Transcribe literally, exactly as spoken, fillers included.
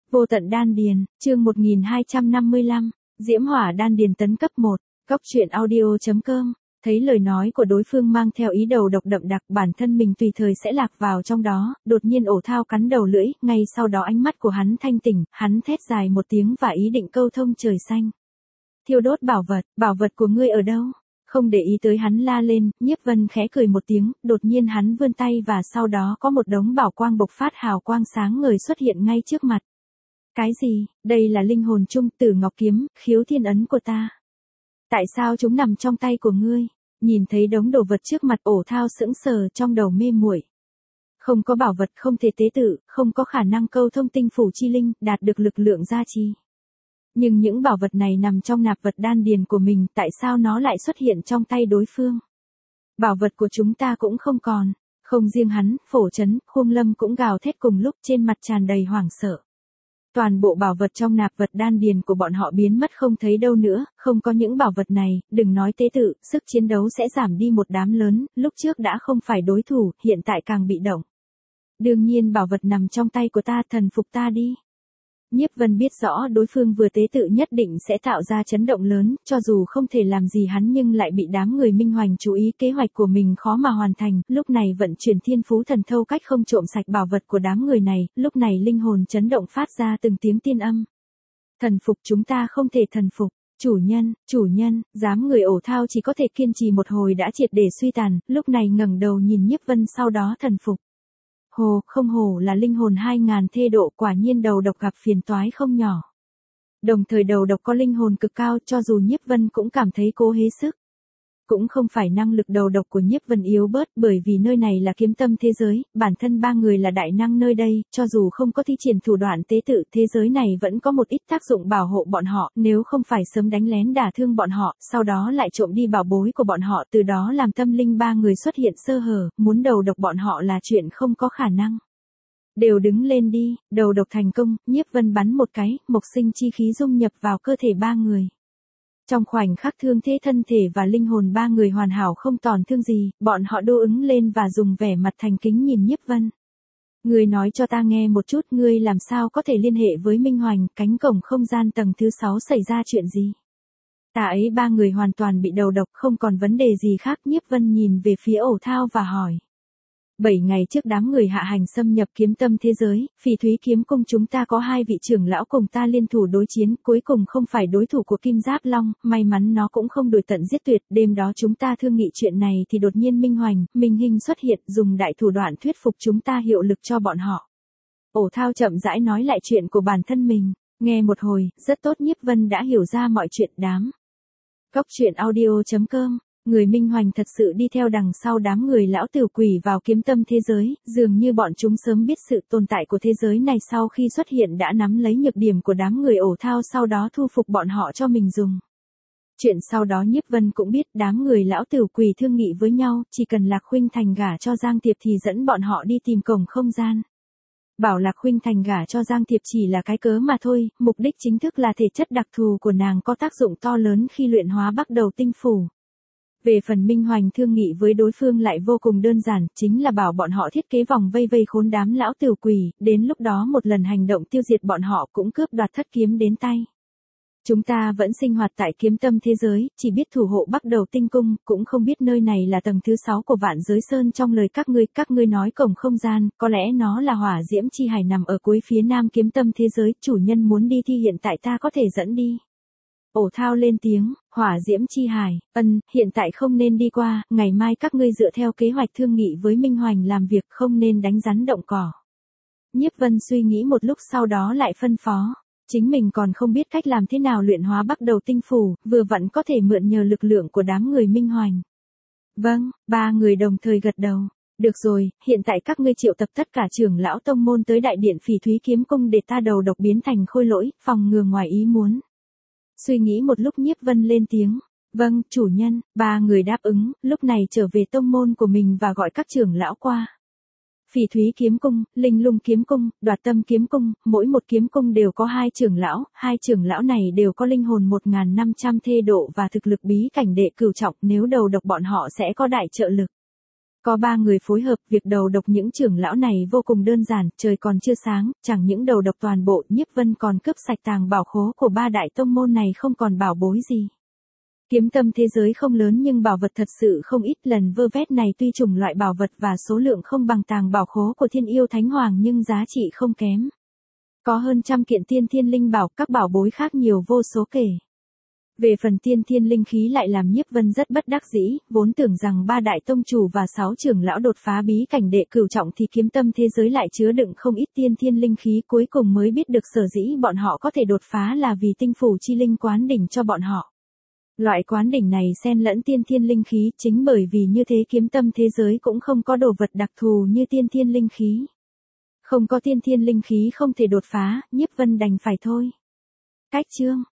Vô tận đan điền, chương một nghìn hai trăm năm mươi lăm, Diễm hỏa đan điền tấn cấp một, Cóc truyện audio.com. Thấy lời nói của đối phương mang theo ý đầu độc đậm đặc, bản thân mình tùy thời sẽ lạc vào trong đó, đột nhiên ổ thao cắn đầu lưỡi, ngay sau đó ánh mắt của hắn thanh tỉnh, hắn thét dài một tiếng và ý định câu thông trời xanh. Thiêu đốt bảo vật, bảo vật của ngươi ở đâu? Không để ý tới hắn la lên, Nhiếp Vân khẽ cười một tiếng, đột nhiên hắn vươn tay và sau đó có một đống bảo quang bộc phát hào quang sáng ngời xuất hiện ngay trước mặt. Cái gì? Đây là linh hồn trung Tử Ngọc Kiếm, khiếu thiên ấn của ta. Tại sao chúng nằm trong tay của ngươi? Nhìn thấy đống đồ vật trước mặt, ổ thao sững sờ, trong đầu mê muội. Không có bảo vật không thể tế tự, không có khả năng câu thông tinh phủ chi linh, đạt được lực lượng gia trì. Nhưng những bảo vật này nằm trong nạp vật đan điền của mình, tại sao nó lại xuất hiện trong tay đối phương? Bảo vật của chúng ta cũng không còn. Không riêng hắn, Phổ Chấn, Khung Lâm cũng gào thét cùng lúc, trên mặt tràn đầy hoảng sợ. Toàn bộ bảo vật trong nạp vật đan điền của bọn họ biến mất không thấy đâu nữa, không có những bảo vật này, đừng nói tế tự, sức chiến đấu sẽ giảm đi một đám lớn, lúc trước đã không phải đối thủ, hiện tại càng bị động. Đương nhiên bảo vật nằm trong tay của ta, thần phục ta đi. Nhiếp Vân biết rõ đối phương vừa tế tự nhất định sẽ tạo ra chấn động lớn, cho dù không thể làm gì hắn nhưng lại bị đám người Minh Hoành chú ý kế hoạch của mình khó mà hoàn thành, lúc này vận chuyển thiên phú thần thâu cách không trộm sạch bảo vật của đám người này, lúc này linh hồn chấn động phát ra từng tiếng tiên âm. Thần phục, chúng ta không thể thần phục, chủ nhân, chủ nhân, dám người ổ thao chỉ có thể kiên trì một hồi đã triệt để suy tàn, lúc này ngẩng đầu nhìn Nhiếp Vân sau đó thần phục. Hồ, không hổ là linh hồn hai ngàn thê độ, quả nhiên đầu độc gặp phiền toái không nhỏ. Đồng thời đầu độc có linh hồn cực cao, cho dù Nhiếp Vân cũng cảm thấy cố hết sức. Cũng không phải năng lực đầu độc của Nhiếp Vân yếu bớt, bởi vì nơi này là kiếm tâm thế giới, bản thân ba người là đại năng nơi đây, cho dù không có thi triển thủ đoạn tế tự, thế giới này vẫn có một ít tác dụng bảo hộ bọn họ, nếu không phải sớm đánh lén đả thương bọn họ, sau đó lại trộm đi bảo bối của bọn họ, từ đó làm tâm linh ba người xuất hiện sơ hở, muốn đầu độc bọn họ là chuyện không có khả năng. Đều đứng lên đi, đầu độc thành công, Nhiếp Vân bắn một cái, mộc sinh chi khí dung nhập vào cơ thể ba người. Trong khoảnh khắc thương thế thân thể và linh hồn ba người hoàn hảo không tổn thương gì, bọn họ đô ứng lên và dùng vẻ mặt thành kính nhìn Nhiếp Vân. Ngươi nói cho ta nghe một chút, ngươi làm sao có thể liên hệ với Minh Hoành, cánh cổng không gian tầng thứ sáu xảy ra chuyện gì? Ta ấy ba người hoàn toàn bị đầu độc, không còn vấn đề gì khác. Nhiếp Vân nhìn về phía ổ thao và hỏi. Bảy ngày trước đám người hạ hành xâm nhập kiếm tâm thế giới, Phỉ Thúy kiếm cung chúng ta có hai vị trưởng lão cùng ta liên thủ đối chiến, cuối cùng không phải đối thủ của Kim Giáp Long, may mắn nó cũng không đuổi tận giết tuyệt, đêm đó chúng ta thương nghị chuyện này thì đột nhiên Minh Hoành, Minh Hinh xuất hiện, dùng đại thủ đoạn thuyết phục chúng ta hiệu lực cho bọn họ. Ổ thao chậm rãi nói lại chuyện của bản thân mình, nghe một hồi, rất tốt. Nhiếp Vân đã hiểu ra mọi chuyện. Đám Cóc truyện audio.com. Người Minh Hoành thật sự đi theo đằng sau đám người lão tử quỷ vào kiếm tâm thế giới, dường như bọn chúng sớm biết sự tồn tại của thế giới này, sau khi xuất hiện đã nắm lấy nhược điểm của đám người ổ thao, sau đó thu phục bọn họ cho mình dùng. Chuyện sau đó Nhiếp Vân cũng biết, đám người lão tử quỷ thương nghị với nhau, chỉ cần Lạc Khuynh Thành gả cho Giang Tiệp thì dẫn bọn họ đi tìm cổng không gian. Bảo Lạc Khuynh Thành gả cho Giang Tiệp chỉ là cái cớ mà thôi, mục đích chính thức là thể chất đặc thù của nàng có tác dụng to lớn khi luyện hóa bắt đầu tinh phủ. Về phần Minh Hoành thương nghị với đối phương lại vô cùng đơn giản, chính là bảo bọn họ thiết kế vòng vây vây khốn đám lão tử quỷ, đến lúc đó một lần hành động tiêu diệt bọn họ, cũng cướp đoạt thất kiếm đến tay. Chúng ta vẫn sinh hoạt tại kiếm tâm thế giới, chỉ biết thủ hộ bắt đầu tinh cung, cũng không biết nơi này là tầng thứ sáu của Vạn Giới Sơn. Trong lời các ngươi, các ngươi nói cổng không gian, có lẽ nó là hỏa diễm chi hải nằm ở cuối phía nam kiếm tâm thế giới, chủ nhân muốn đi thì hiện tại ta có thể dẫn đi. Ổ thao lên tiếng, hỏa diễm chi hải, ân, hiện tại không nên đi qua, ngày mai các ngươi dựa theo kế hoạch thương nghị với Minh Hoành làm việc, không nên đánh rắn động cỏ. Nhiếp Vân suy nghĩ một lúc sau đó lại phân phó, chính mình còn không biết cách làm thế nào luyện hóa bắt đầu tinh phủ, vừa vặn có thể mượn nhờ lực lượng của đám người Minh Hoành. Vâng, ba người đồng thời gật đầu. Được rồi, hiện tại các ngươi triệu tập tất cả trưởng lão tông môn tới đại điện Phỉ Thúy kiếm cung để ta đầu độc biến thành khôi lỗi, phòng ngừa ngoài ý muốn. Suy nghĩ một lúc Nhiếp Vân lên tiếng, vâng, chủ nhân. Ba người đáp ứng, lúc này trở về tông môn của mình và gọi các trưởng lão qua. Phỉ Thúy kiếm cung, Linh Lung kiếm cung, Đoạt Tâm kiếm cung, mỗi một kiếm cung đều có hai trưởng lão, hai trưởng lão này đều có linh hồn một nghìn năm trăm thê độ và thực lực bí cảnh đệ cửu trọng, nếu đầu độc bọn họ sẽ có đại trợ lực. Có ba người phối hợp, việc đầu độc những trưởng lão này vô cùng đơn giản, trời còn chưa sáng, chẳng những đầu độc toàn bộ, Nhiếp Vân còn cướp sạch tàng bảo khố của ba đại tông môn này không còn bảo bối gì. Kiếm tâm thế giới không lớn nhưng bảo vật thật sự không ít, lần vơ vét này tuy chủng loại bảo vật và số lượng không bằng tàng bảo khố của Thiên Yêu Thánh Hoàng nhưng giá trị không kém. Có hơn trăm kiện tiên thiên linh bảo, các bảo bối khác nhiều vô số kể. Về phần tiên thiên linh khí lại làm Nhiếp Vân rất bất đắc dĩ, vốn tưởng rằng ba đại tông chủ và sáu trưởng lão đột phá bí cảnh đệ cửu trọng thì kiếm tâm thế giới lại chứa đựng không ít tiên thiên linh khí, cuối cùng mới biết được sở dĩ bọn họ có thể đột phá là vì tinh phủ chi linh quán đỉnh cho bọn họ. Loại quán đỉnh này xen lẫn tiên thiên linh khí, chính bởi vì như thế kiếm tâm thế giới cũng không có đồ vật đặc thù như tiên thiên linh khí. Không có tiên thiên linh khí không thể đột phá, Nhiếp Vân đành phải thôi. Cách chương